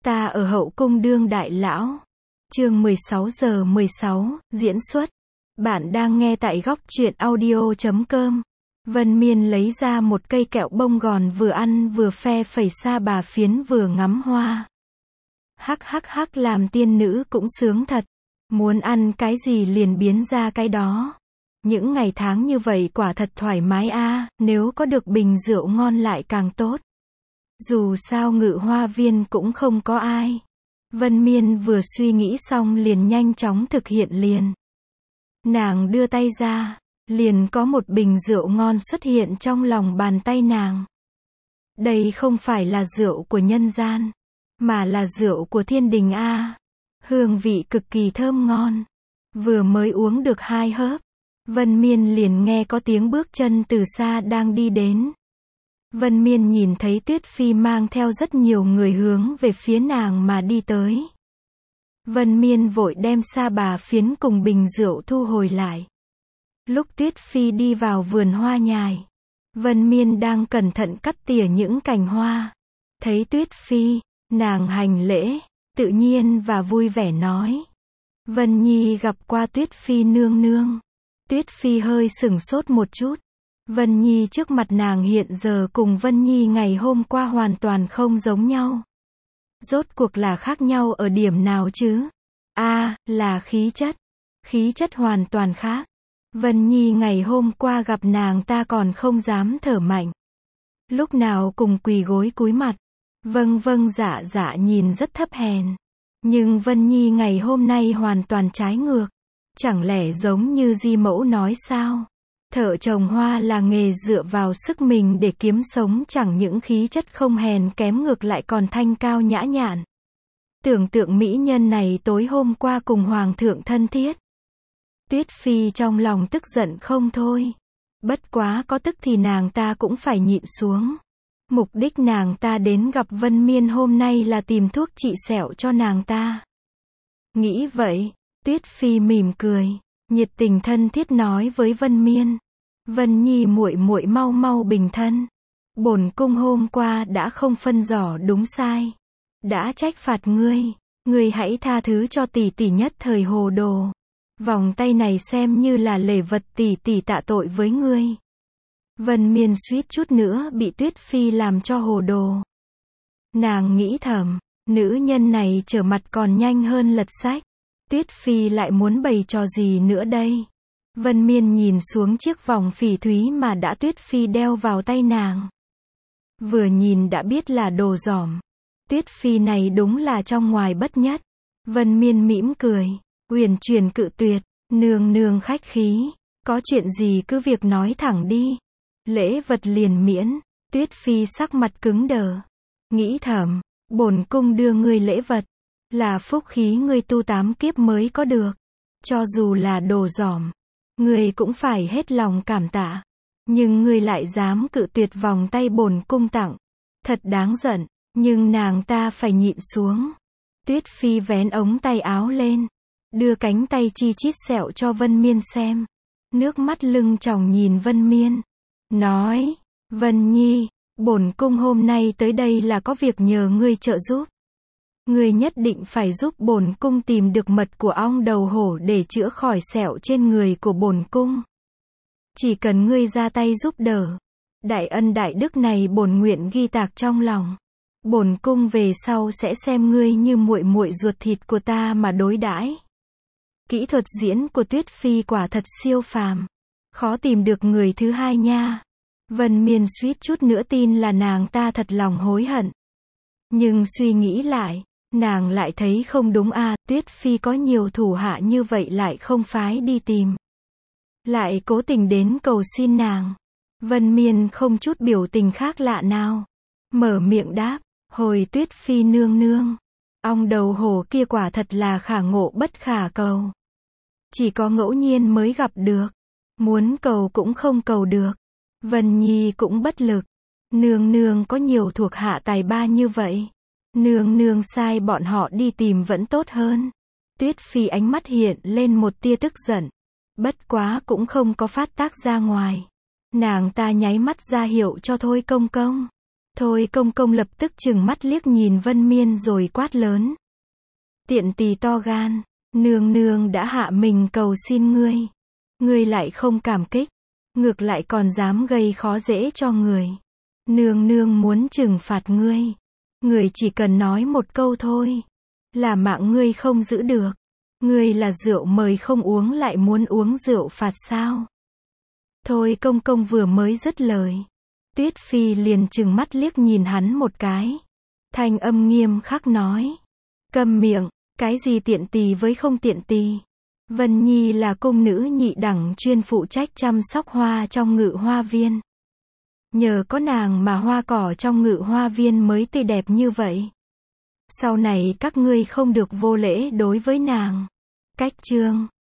Ta ở hậu cung đương đại lão. Chương 16:16, diễn xuất. Bạn đang nghe tại góc truyện audio.com. Vân Miên lấy ra một cây kẹo bông gòn, vừa ăn vừa phe phẩy sa bà phiến, vừa ngắm hoa. Hắc hắc hắc, làm tiên nữ cũng sướng thật. Muốn ăn cái gì liền biến ra cái đó. Những ngày tháng như vậy quả thật thoải mái a, nếu có được bình rượu ngon lại càng tốt. Dù sao Ngự Hoa Viên cũng không có ai. Vân Miên vừa suy nghĩ xong liền nhanh chóng thực hiện liền. Nàng đưa tay ra, liền có một bình rượu ngon xuất hiện trong lòng bàn tay nàng. Đây không phải là rượu của nhân gian, mà là rượu của thiên đình a. Hương vị cực kỳ thơm ngon. Vừa mới uống được 2 hớp, Vân Miên liền nghe có tiếng bước chân từ xa đang đi đến. Vân Miên nhìn thấy Tuyết Phi mang theo rất nhiều người hướng về phía nàng mà đi tới. Vân Miên vội đem sa bà phiến cùng bình rượu thu hồi lại. Lúc Tuyết Phi đi vào vườn hoa nhài, Vân Miên đang cẩn thận cắt tỉa những cành hoa. Thấy Tuyết Phi, nàng hành lễ, tự nhiên và vui vẻ nói: Vân Nhi gặp qua Tuyết Phi nương nương. Tuyết Phi hơi sửng sốt một chút. Vân Nhi trước mặt nàng hiện giờ cùng Vân Nhi ngày hôm qua hoàn toàn không giống nhau. Rốt cuộc là khác nhau ở điểm nào chứ? Là khí chất. Khí chất hoàn toàn khác. Vân Nhi ngày hôm qua gặp nàng ta còn không dám thở mạnh. Lúc nào cùng quỳ gối cúi mặt. Vâng vâng dạ dạ, nhìn rất thấp hèn. Nhưng Vân Nhi ngày hôm nay hoàn toàn trái ngược. Chẳng lẽ giống như Di Mẫu nói sao? Thợ trồng hoa là nghề dựa vào sức mình để kiếm sống, chẳng những khí chất không hèn kém ngược lại còn thanh cao nhã nhặn. Tưởng tượng mỹ nhân này tối hôm qua cùng hoàng thượng thân thiết. Tuyết Phi trong lòng tức giận không thôi. Bất quá có tức thì nàng ta cũng phải nhịn xuống. Mục đích nàng ta đến gặp Vân Miên hôm nay là tìm thuốc trị sẹo cho nàng ta. Nghĩ vậy, Tuyết Phi mỉm cười, nhiệt tình thân thiết nói với Vân Miên: Vân Nhi muội muội mau mau bình thân. Bổn cung hôm qua đã không phân rõ đúng sai, đã trách phạt ngươi, ngươi hãy tha thứ cho tỷ tỷ, nhất thời hồ đồ. Vòng tay này xem như là lễ vật tỷ tỷ tạ tội với ngươi. Vân Miên suýt chút nữa bị Tuyết Phi làm cho hồ đồ. Nàng nghĩ thầm, nữ nhân này trở mặt còn nhanh hơn lật sách. Tuyết Phi lại muốn bày trò gì nữa đây? Vân Miên nhìn xuống chiếc vòng phỉ thúy mà đã Tuyết Phi đeo vào tay nàng. Vừa nhìn đã biết là đồ giỏm. Tuyết Phi này đúng là trong ngoài bất nhất. Vân Miên mỉm cười, uyển chuyển cự tuyệt: nương nương khách khí, có chuyện gì cứ việc nói thẳng đi. Lễ vật liền miễn. Tuyết Phi sắc mặt cứng đờ, nghĩ thầm, bổn cung đưa ngươi lễ vật, là phúc khí ngươi tu 8 kiếp mới có được. Cho dù là đồ giỏm, ngươi cũng phải hết lòng cảm tạ. Nhưng ngươi lại dám cự tuyệt vòng tay bổn cung tặng. Thật đáng giận, nhưng nàng ta phải nhịn xuống. Tuyết Phi vén ống tay áo lên, đưa cánh tay chi chít sẹo cho Vân Miên xem. Nước mắt lưng tròng nhìn Vân Miên, nói: Vân Nhi, bổn cung hôm nay tới đây là có việc nhờ ngươi trợ giúp. Ngươi nhất định phải giúp bổn cung tìm được mật của ong đầu hổ để chữa khỏi sẹo trên người của bổn cung. Chỉ cần ngươi ra tay giúp đỡ, đại ân đại đức này bổn nguyện ghi tạc trong lòng. Bổn cung về sau sẽ xem ngươi như muội muội ruột thịt của ta mà đối đãi. Kỹ thuật diễn của Tuyết Phi quả thật siêu phàm, khó tìm được người thứ hai nha. Vân Miên suýt chút nữa tin là nàng ta thật lòng hối hận. Nhưng suy nghĩ lại, nàng lại thấy không đúng a. Tuyết Phi có nhiều thủ hạ như vậy lại không phái đi tìm, lại cố tình đến cầu xin nàng. Vân Miên không chút biểu tình khác lạ nào, mở miệng đáp: hồi Tuyết Phi nương nương, ong đầu hổ kia quả thật là khả ngộ bất khả cầu. Chỉ có ngẫu nhiên mới gặp được, muốn cầu cũng không cầu được. Vân Nhi cũng bất lực. Nương nương có nhiều thuộc hạ tài ba như vậy, nương nương sai bọn họ đi tìm vẫn tốt hơn. Tuyết Phi ánh mắt hiện lên một tia tức giận, bất quá cũng không có phát tác ra ngoài. Nàng ta nháy mắt ra hiệu cho Thôi Công Công. Thôi công công lập tức trừng mắt liếc nhìn Vân Miên rồi quát lớn. Tiện tỳ to gan, nương nương đã hạ mình cầu xin ngươi. Ngươi lại không cảm kích, ngược lại còn dám gây khó dễ cho người. Nương nương muốn trừng phạt ngươi. Ngươi chỉ cần nói một câu thôi, là mạng ngươi không giữ được. Ngươi là rượu mời không uống lại muốn uống rượu phạt sao? Thôi công công vừa mới dứt lời, Tuyết Phi liền trừng mắt liếc nhìn hắn một cái. Thanh âm nghiêm khắc nói. Câm miệng, cái gì tiện tỳ với không tiện tỳ. Vân Nhi là cung nữ nhị đẳng chuyên phụ trách chăm sóc hoa trong ngự hoa viên. Nhờ có nàng mà hoa cỏ trong ngự hoa viên mới tươi đẹp như vậy. Sau này các ngươi không được vô lễ đối với nàng. Cách chương